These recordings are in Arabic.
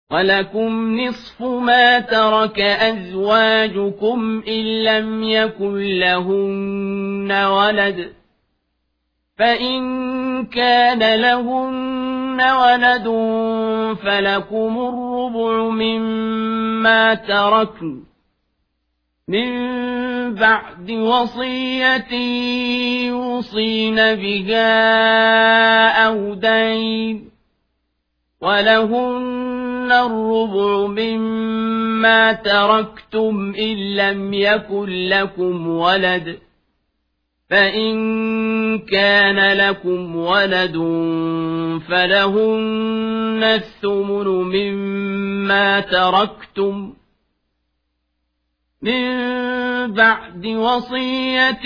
ولكم نصف ما ترك أزواجكم إن لم يكن لهن ولد فإن كان لهن ولد فلكم الربع مما تركن من بعد وصية يوصين بها أو دين ولهن الربع مما تركتم إن لم يكن لكم ولد فإن كان لكم ولد فلهن الثمن مما تركتم من بعد وصية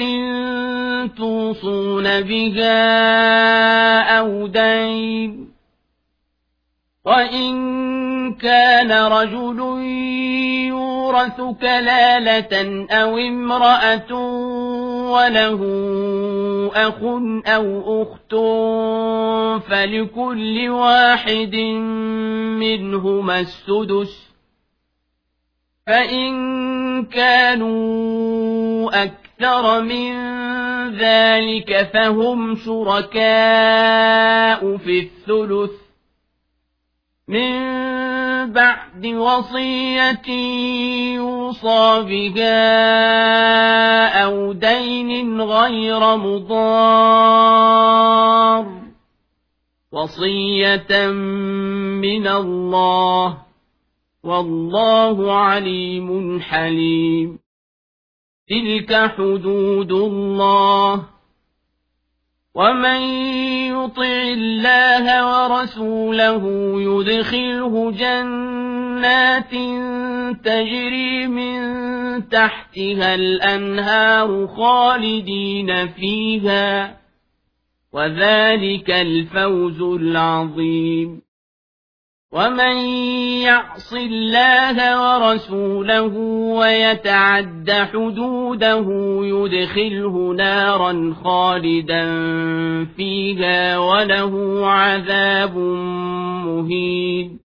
توصون بها أو دين وإن كان رجل يورث كلالة أو امرأة وله أخ أو أخت فلكل واحد منهما السدس فإن كانوا أكثر من ذلك فهم شركاء في الثلث من بعد وصية يوصى بها أو دين غير مضار وصية من الله والله عليم حليم تلك حدود الله ومن يطع الله ورسوله يدخله جنات تجري من تحتها الأنهار خالدين فيها وذلك الفوز العظيم ومن يعص الله ورسوله ويتعد حدوده يدخله نارا خالدا فيها وله عذاب مهين